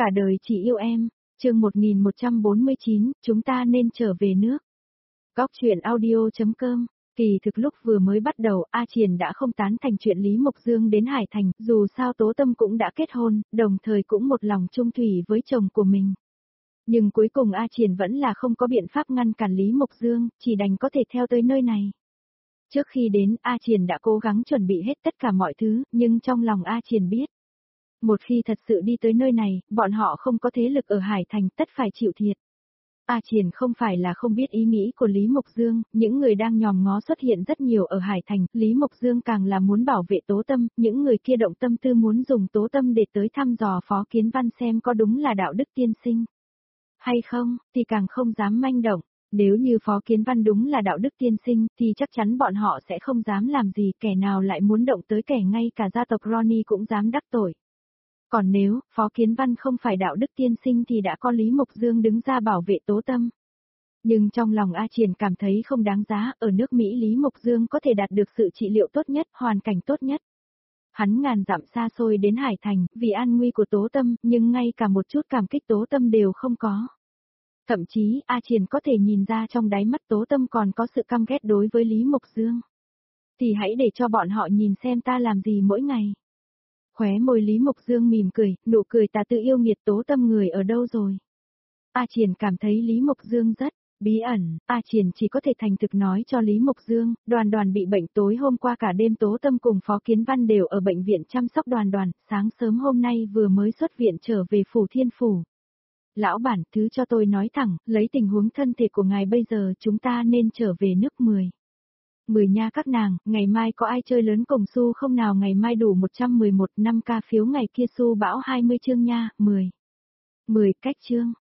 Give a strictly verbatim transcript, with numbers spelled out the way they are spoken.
Cả đời chỉ yêu em, chương một nghìn một trăm bốn mươi chín, chúng ta nên trở về nước. Góc truyện audio.com, kỳ thực lúc vừa mới bắt đầu A Triền đã không tán thành chuyện Lý Mộc Dương đến Hải Thành, dù sao Tố Tâm cũng đã kết hôn, đồng thời cũng một lòng chung thủy với chồng của mình. Nhưng cuối cùng A Triền vẫn là không có biện pháp ngăn cản Lý Mộc Dương, chỉ đành có thể theo tới nơi này. Trước khi đến, A Triền đã cố gắng chuẩn bị hết tất cả mọi thứ, nhưng trong lòng A Triền biết. Một khi thật sự đi tới nơi này, bọn họ không có thế lực ở Hải Thành, tất phải chịu thiệt. A Triền không phải là không biết ý nghĩ của Lý Mộc Dương, những người đang nhòm ngó xuất hiện rất nhiều ở Hải Thành, Lý Mộc Dương càng là muốn bảo vệ Tố Tâm, những người kia động tâm tư muốn dùng Tố Tâm để tới thăm dò Phó Kiến Văn xem có đúng là đạo đức tiên sinh hay không, thì càng không dám manh động. Nếu như Phó Kiến Văn đúng là đạo đức tiên sinh, thì chắc chắn bọn họ sẽ không dám làm gì, kẻ nào lại muốn động tới kẻ ngay cả gia tộc Ronnie cũng dám đắc tội. Còn nếu, Phó Kiến Văn không phải đạo đức tiên sinh thì đã có Lý Mộc Dương đứng ra bảo vệ Tố Tâm. Nhưng trong lòng A Triền cảm thấy không đáng giá, ở nước Mỹ Lý Mộc Dương có thể đạt được sự trị liệu tốt nhất, hoàn cảnh tốt nhất. Hắn ngàn dặm xa xôi đến Hải Thành, vì an nguy của Tố Tâm, nhưng ngay cả một chút cảm kích Tố Tâm đều không có. Thậm chí, A Triền có thể nhìn ra trong đáy mắt Tố Tâm còn có sự căm ghét đối với Lý Mộc Dương. Thì hãy để cho bọn họ nhìn xem ta làm gì mỗi ngày. Khóe môi Lý Mộc Dương mỉm cười, nụ cười ta tự yêu nghiệt. Tố Tâm người ở đâu rồi? A Triền cảm thấy Lý Mộc Dương rất bí ẩn, A Triền chỉ có thể thành thực nói cho Lý Mộc Dương, Đoàn Đoàn bị bệnh tối hôm qua cả đêm Tố Tâm cùng Phó Kiến Văn đều ở bệnh viện chăm sóc Đoàn Đoàn, sáng sớm hôm nay vừa mới xuất viện trở về Phủ Thiên Phủ. Lão bản, thứ cho tôi nói thẳng, lấy tình huống thân thể của ngài bây giờ chúng ta nên trở về nước mười. Mười nha các nàng, ngày mai có ai chơi lớn cùng Su không nào? Ngày mai đủ một trăm mười một năm ca phiếu, ngày kia Su bão hai mươi chương nha, mười. mười cách chương,